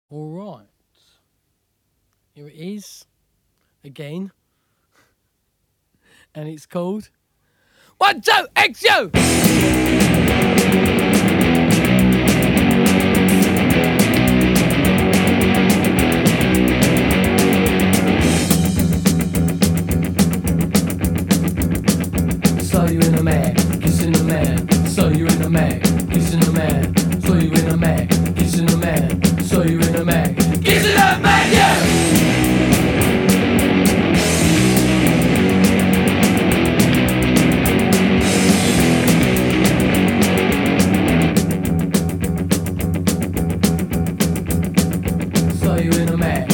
All right. Here it is. Again. And it's called 1, 2, XU! Saw you in a mag, kissing a man. Saw you in a mag, kissing a man. Saw you in a mag, kissing a man. Saw you in a mag, kissing a man, yeah! Saw you in a mag,